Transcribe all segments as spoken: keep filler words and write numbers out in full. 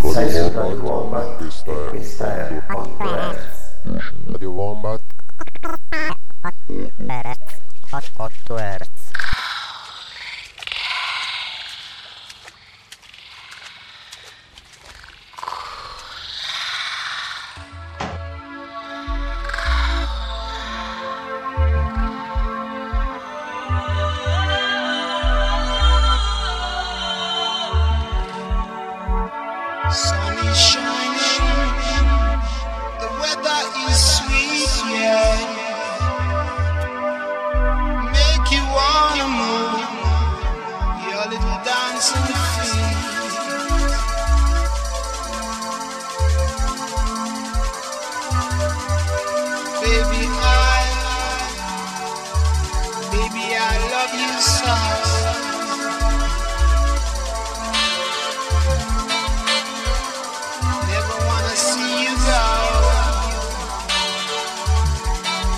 Sei su Radio Wombat e questa è otto Hertz. Radio Wombat otto Hertz. Sun is shining, the weather is sweet, yeah. Make you wanna move your little dancing feet. Baby, I, baby, I love you so. See you go.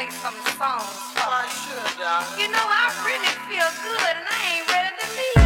play some songs for me. You know, I really feel good and I ain't ready to leave.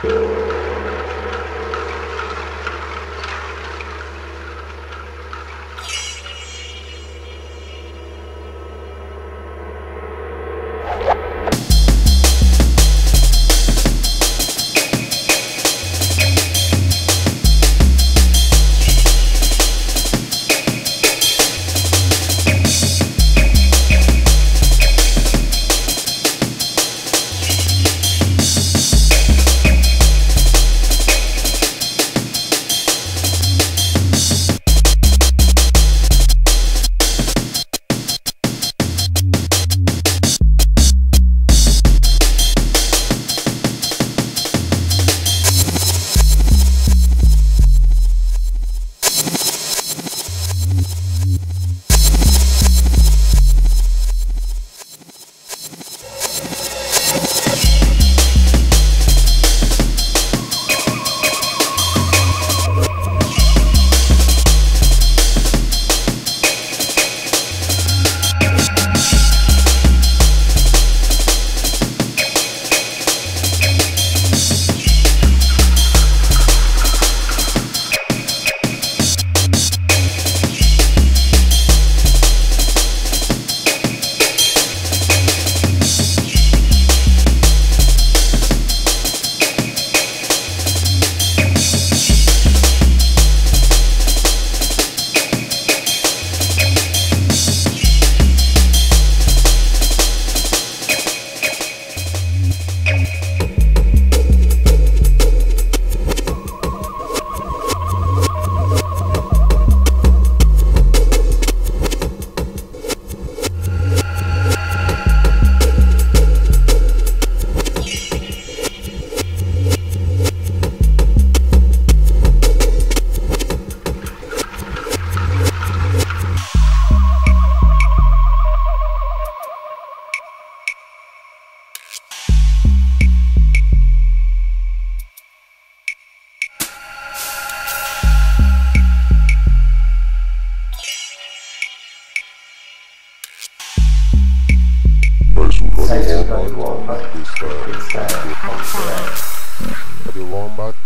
Radio Wombat.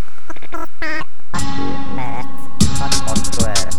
otto hertz.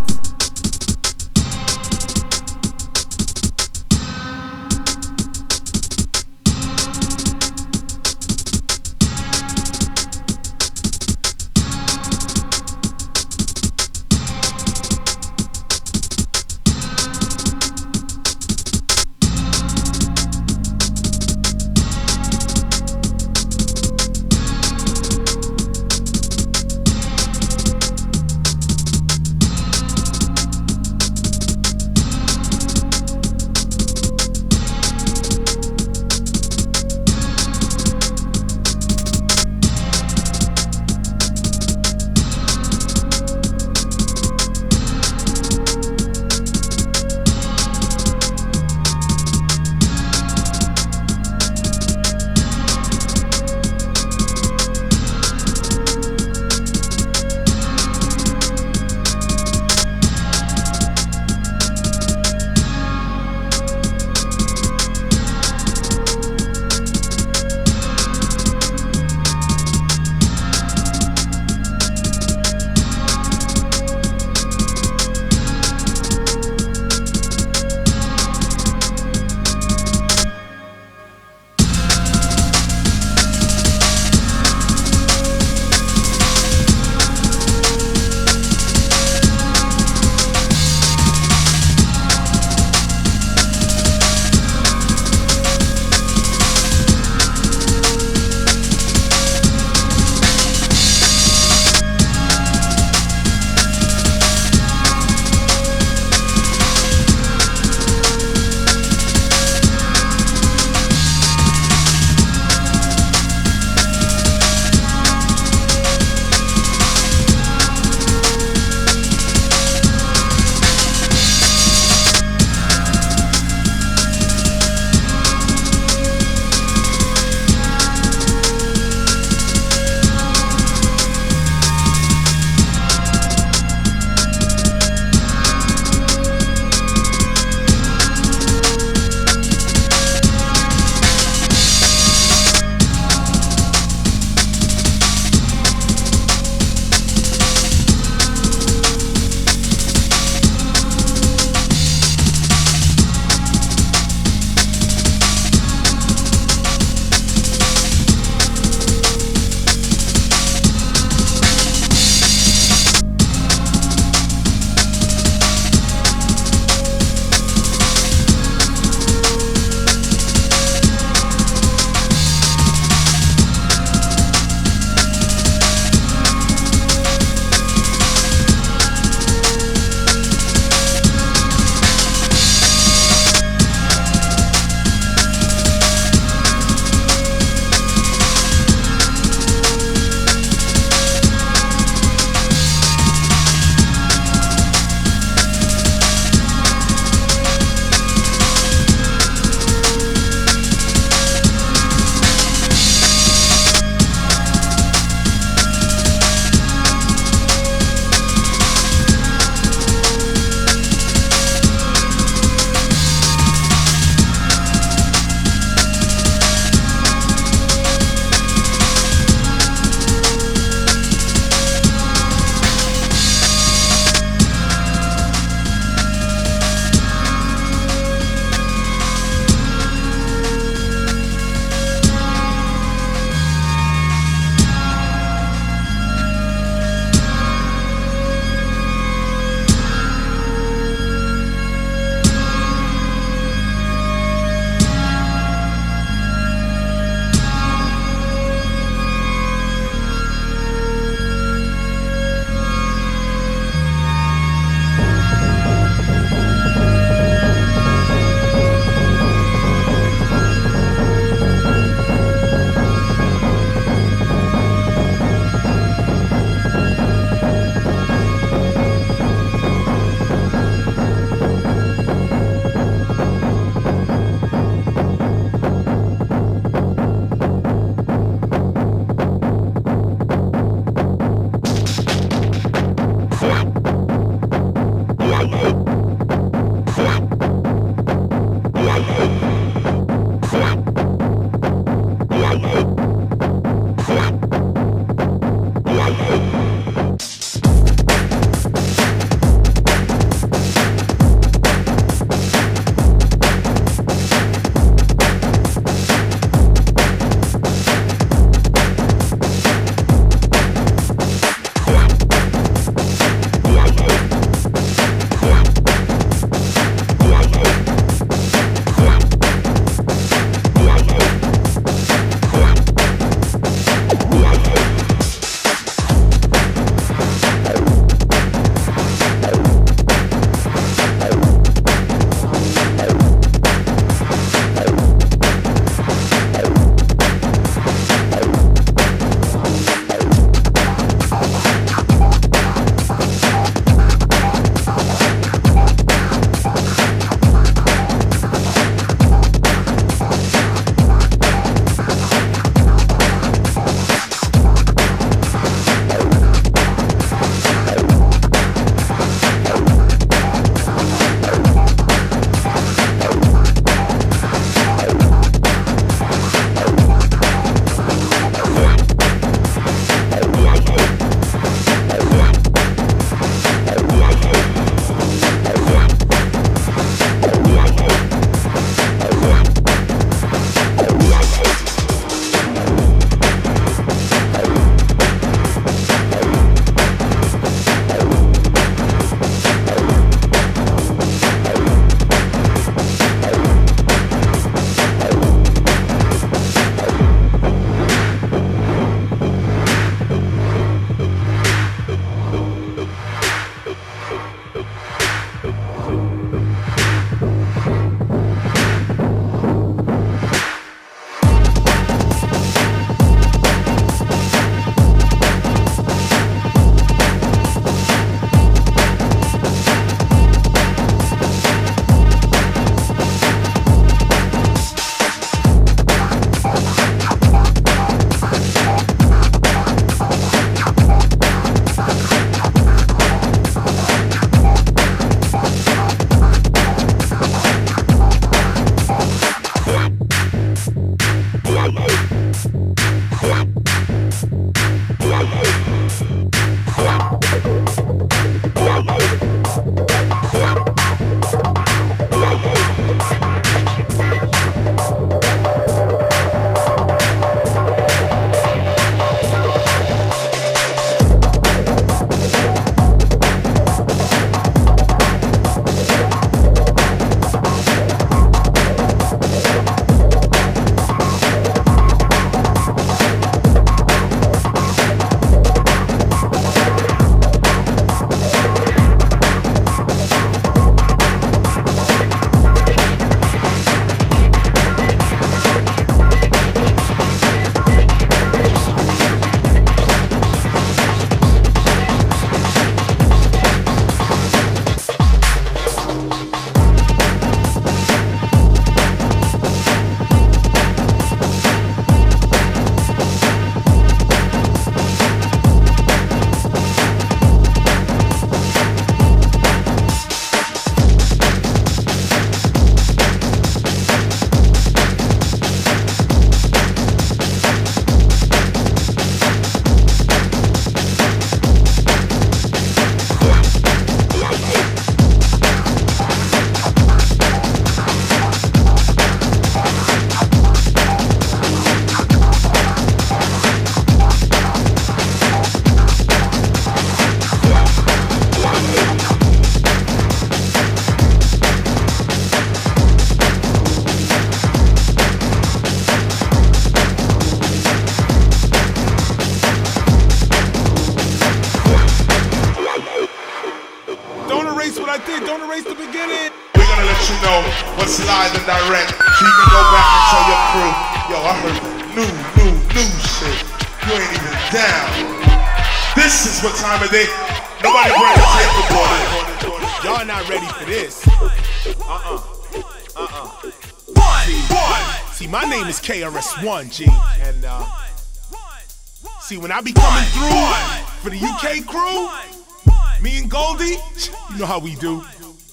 We're gonna let you know what's live and direct, so you can go back and tell your crew, yo, I heard new, new, new shit. You ain't even down. This is what time of day. Nobody bring the tape recorder. Y'all not ready for this. Uh-uh. Uh-uh. See, see, my name is K R S One, G. And, uh, see, when I be coming through for the U K crew, me and Goldie, you know how we do.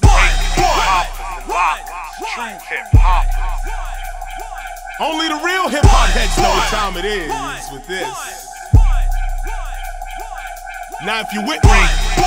Only the real hip-hop heads know what time it is with this. Now if you with me,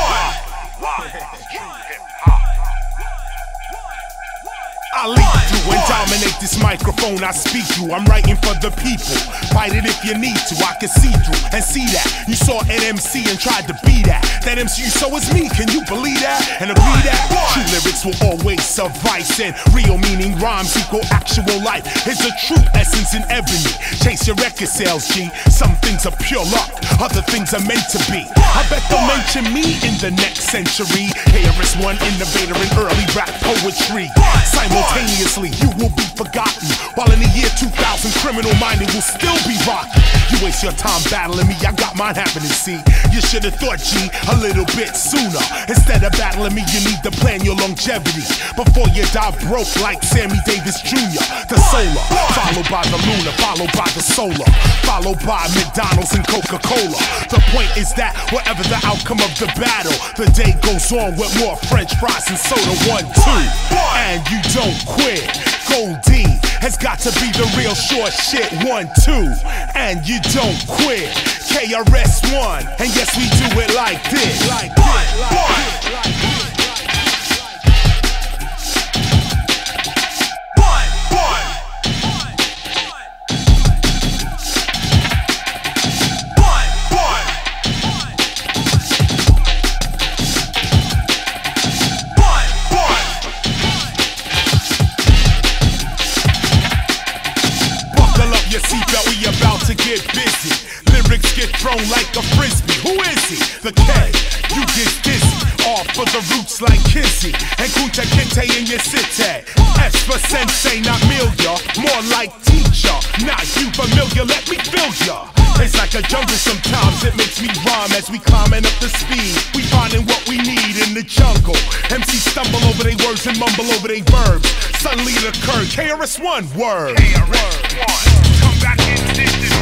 I lead through and dominate this microphone I speak through. I'm writing for the people. Fight it if you need to. I can see through and see that. You saw an M C and tried to be that. That M C you saw is me. Can you believe that? And agree that true lyrics will always suffice, and real meaning rhymes equal actual life. Is the true essence in ebony. Chase your record sales, G. Some things are pure luck, other things are meant to be. I bet they'll mention me in the next century. K R S One innovator in early rap poetry. Simultaneously, you will be forgotten, while in the year two thousand, criminal minded will still be rocking. You waste your time battling me, I got mine happening, see. You should have thought, G, a little bit sooner. Instead of battling me, you need to plan your longevity before you die broke like Sammy Davis Junior The solar, followed by the lunar, followed by the solar, followed by McDonald's and Coca-Cola. The point is that whatever the outcome of the battle, the day goes on with more French fries and soda. One, two, and you don't quit. Goldie has got to be the real short shit. One, two, and you don't quit. K R S One, and yes, we do it like this. Like this. Like this. To get busy, lyrics get thrown like a frisbee. Who is he? The K. You get dizzy, off for the roots like Kizzy and Kunta Kinte in your city. S for sensei, not Milia, more like teacher. Not you familiar, let me feel ya. It's like a jungle sometimes, it makes me rhyme as we climbing up the speed. We finding what we need in the jungle. M Cs stumble over their words and mumble over their verbs. Suddenly it occurred, K R S One, word. K R S One, come back in this.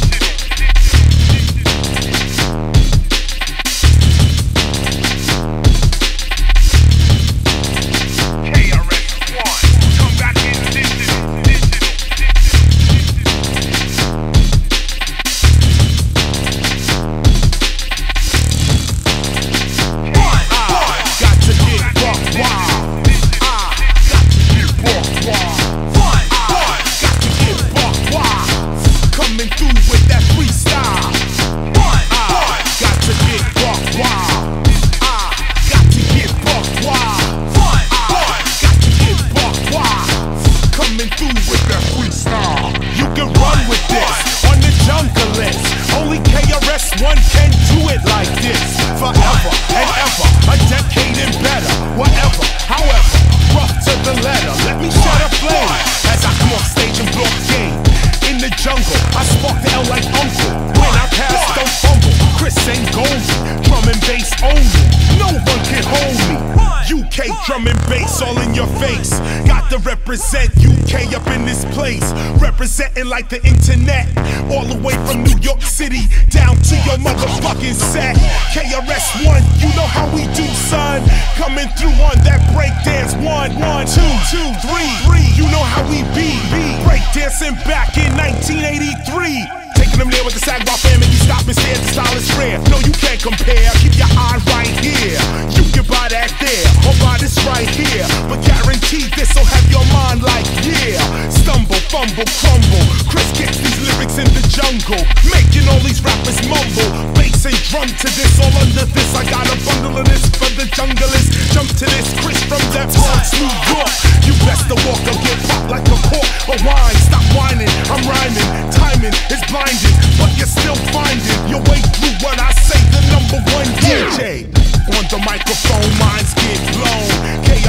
Drum and bass all in your face. Got to represent U K up in this place. Representing like the internet. All the way from New York City down to your motherfucking set. K R S One, you know how we do, son. Coming through on that breakdance. One, one, two, two, three, three. You know how we be. Breakdancing back in nineteen eighty-three. Taking them there with the Sagbar fam and you stop and stare, the style is rare. No, you can't compare, keep your eye right here. You can buy that there, or buy this right here. But guaranteed this'll have your mind like, yeah. Stumble, fumble, crumble. Chris gets these lyrics in the jungle, making all these rappers mumble. Bass and drum to this, all under this. I got a bundle of this for the junglers. Jump to this, Chris from that Bronx, New York. You best to walk or get popped like a cork or wine. Stop whining, I'm rhyming, timing is blind. But you're still finding your way through what I say, the number one D J. On the microphone, minds get blown. K R S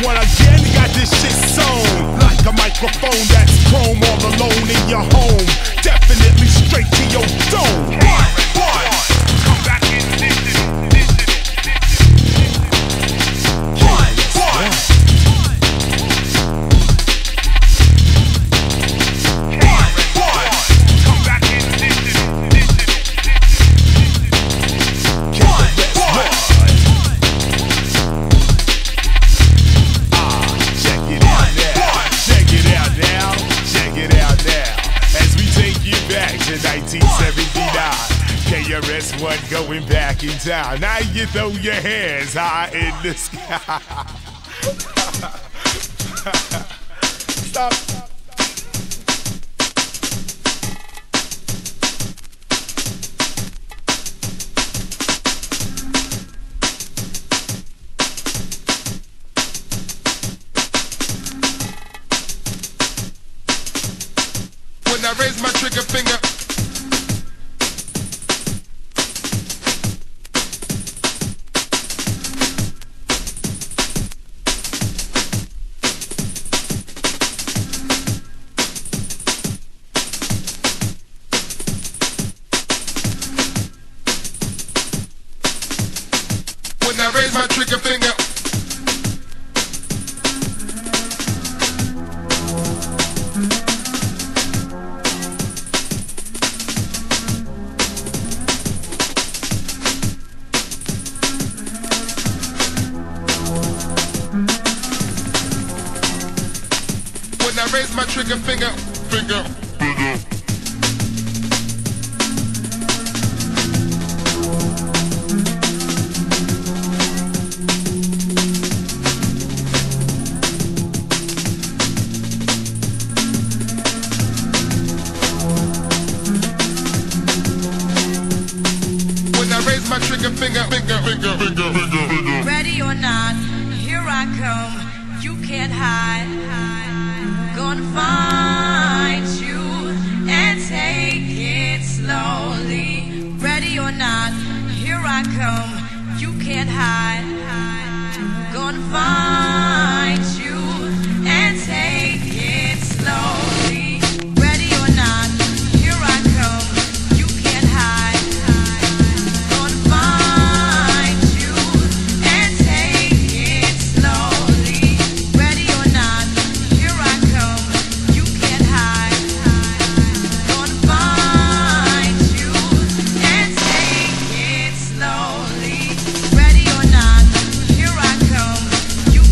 one again, got this shit sewn like a microphone that's chrome all alone in your home. Definitely straight to your dome. One, one, come back and listen, listen, listen. One, one. nineteen seventy-nine, K R S One going back in town. Now you throw your hands high in the sky. Stop. When I raise my trigger finger, when I raise my trigger finger. When I raise my trigger finger, finger, finger. When I raise my trigger finger, finger, finger, finger, finger, finger. Ready or not, here I come. You can't hide. Gonna find you and take it slowly. Ready or not, here I come. You can't hide. Gonna find you and take it slowly. Ready or not, here I come. You can't hide. Gonna find you and take it slowly. Ready or not, here I come. You can't hide. Gonna find you and take it slowly. Ready or not, here I come. You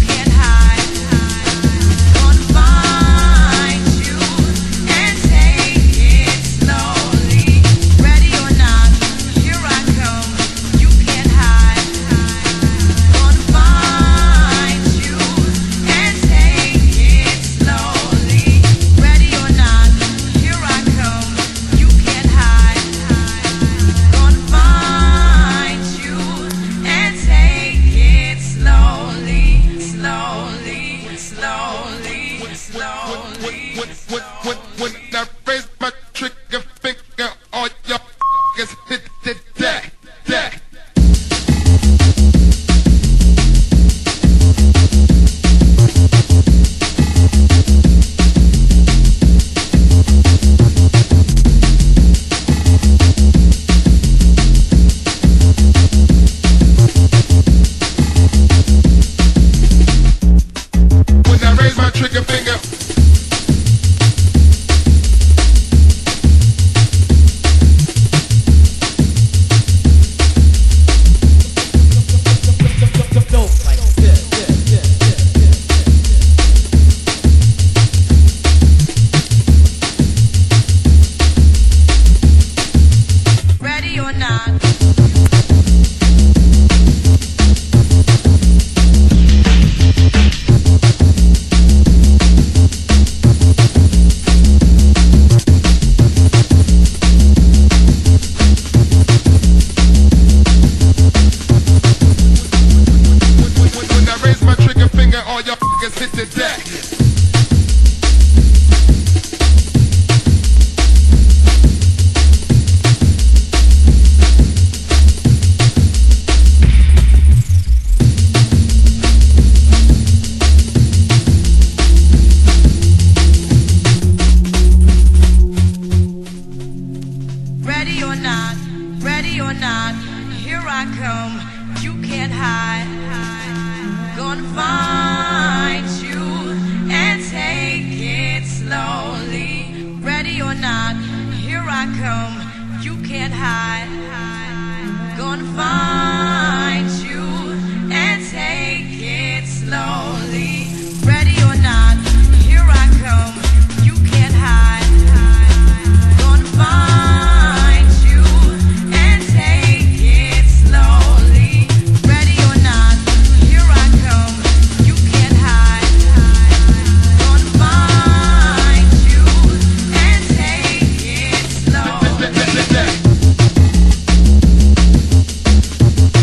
or not, ready or not, here I come, you can't hide. Gonna find you and take it slowly. Ready or not, here I come, you can't hide. Gonna find you and take it slowly. Ready or not, here I come, you can't hide. Gonna find you and take it slowly. Ready or not, here I come, you can't hide. Gonna find you and take it slowly.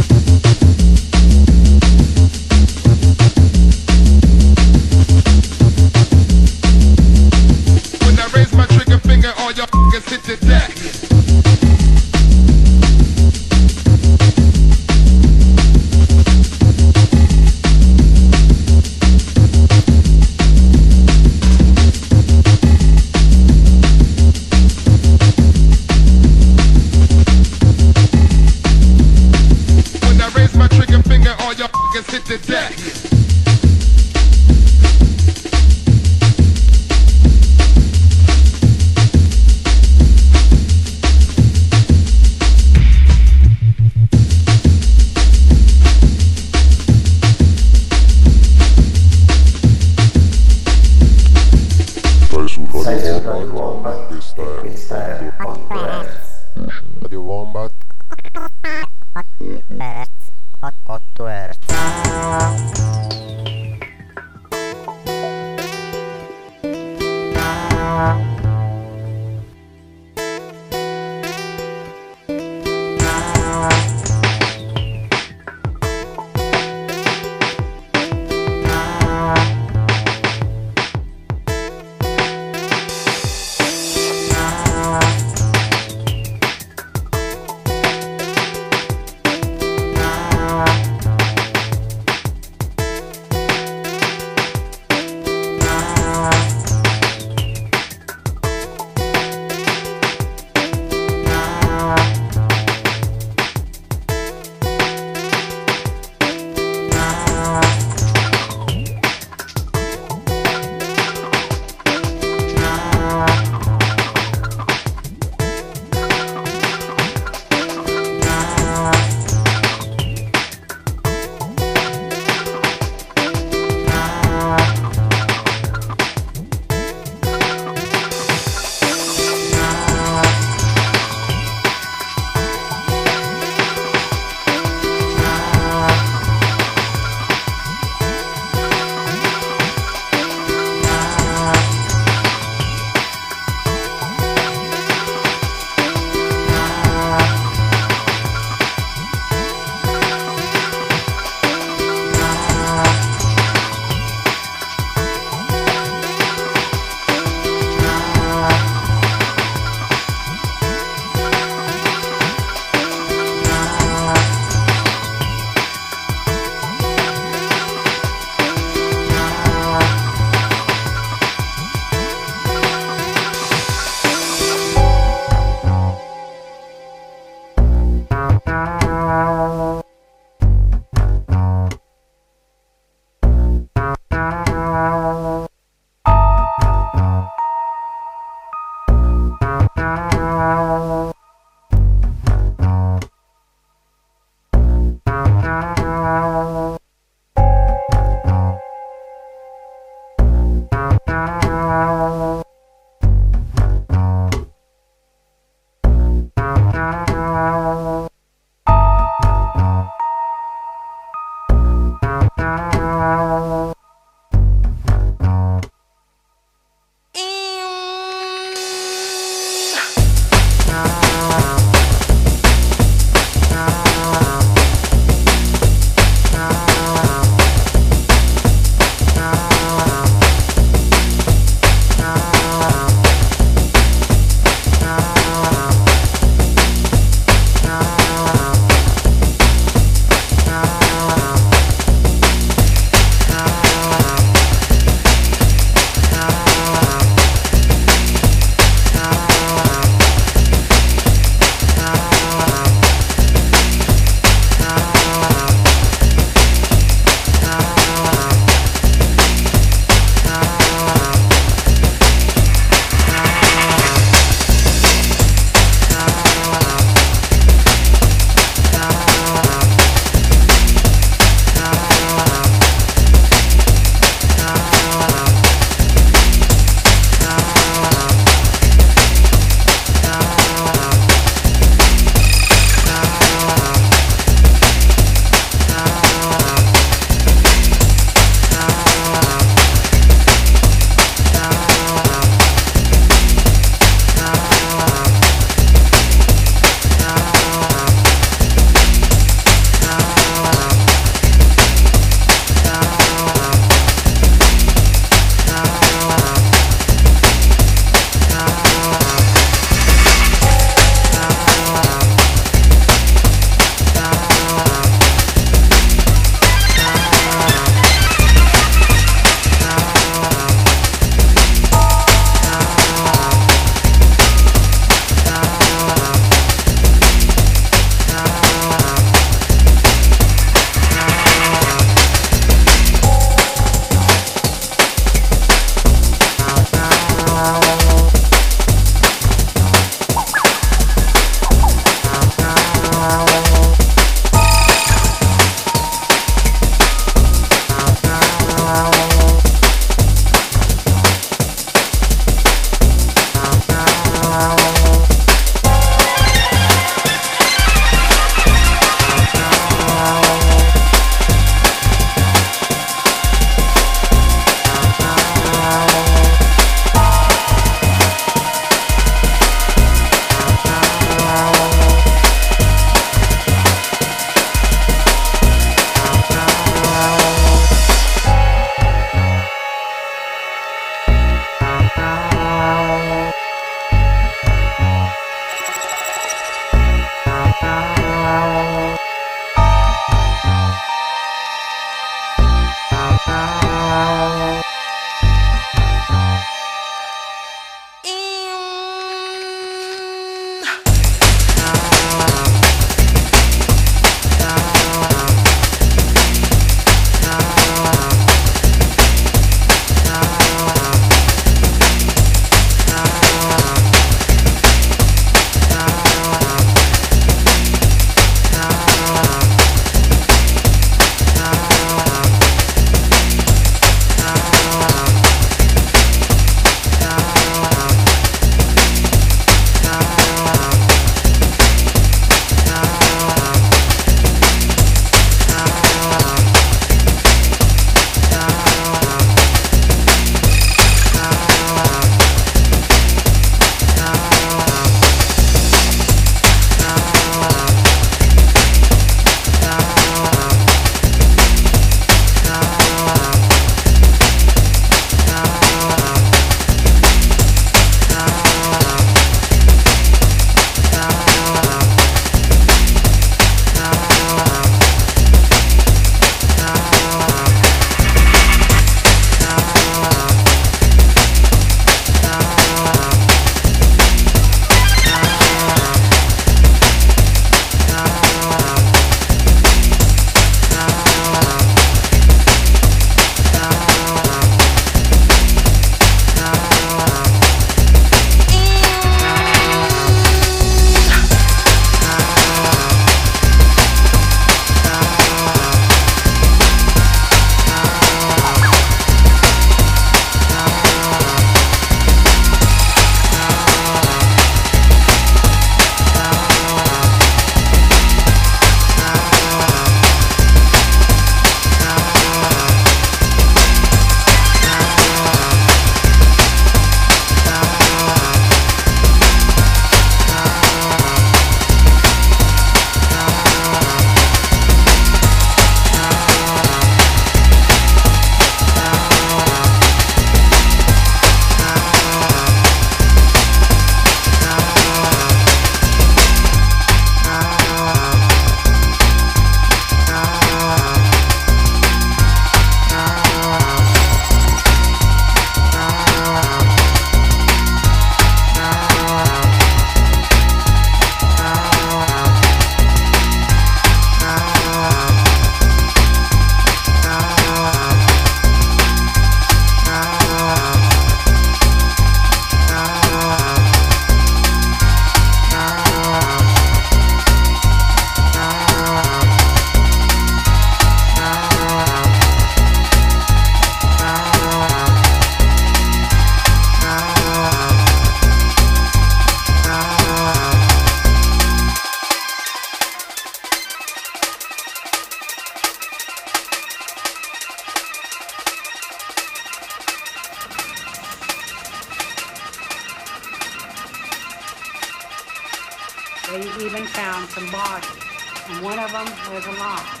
They even found some bodies, and one of them was alive.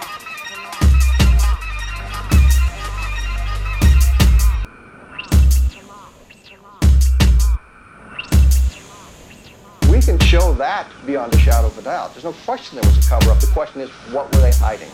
We can show that beyond a shadow of a doubt. There's no question there was a cover-up. The question is, what were they hiding?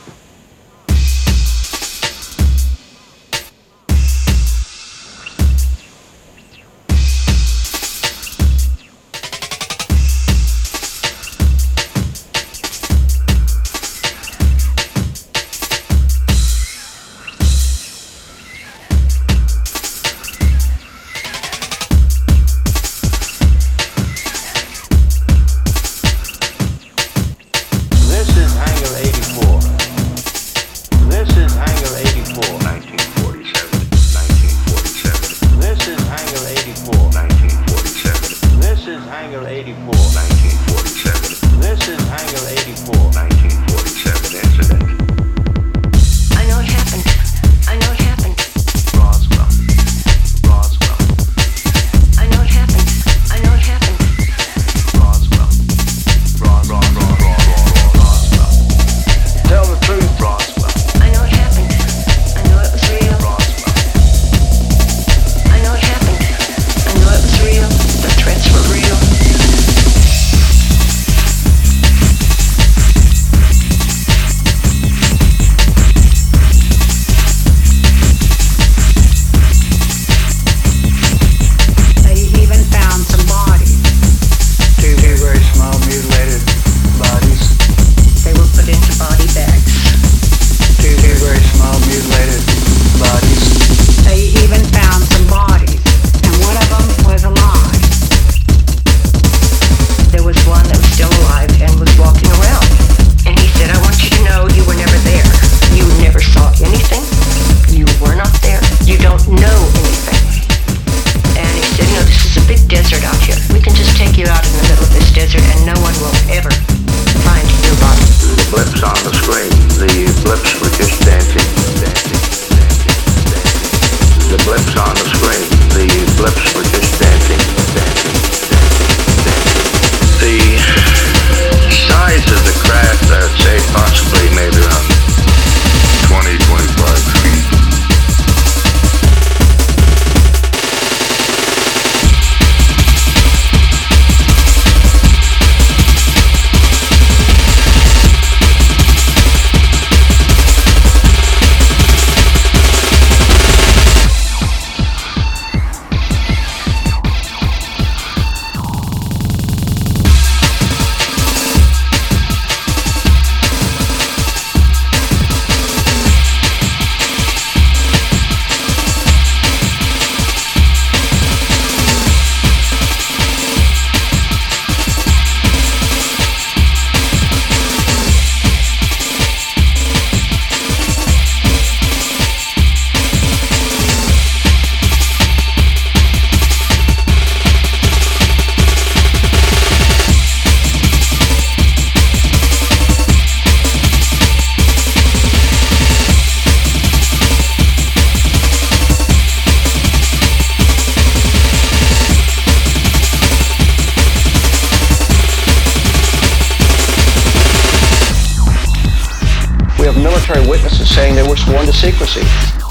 Military witnesses saying they were sworn to secrecy.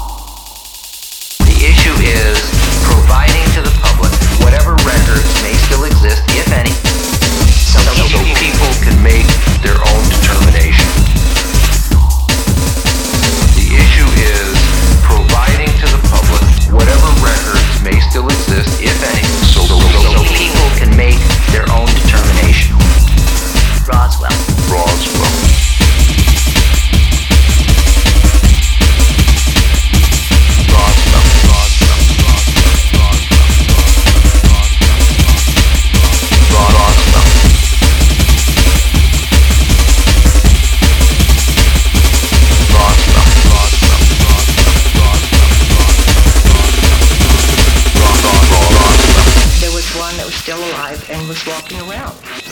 The issue is providing to the public whatever records may still exist, if any, so, so people can make their own determination. The issue is providing to the public whatever records may still exist, if any, so, so, so people can make their own determination. Roswell. Roswell. Still alive and was walking around.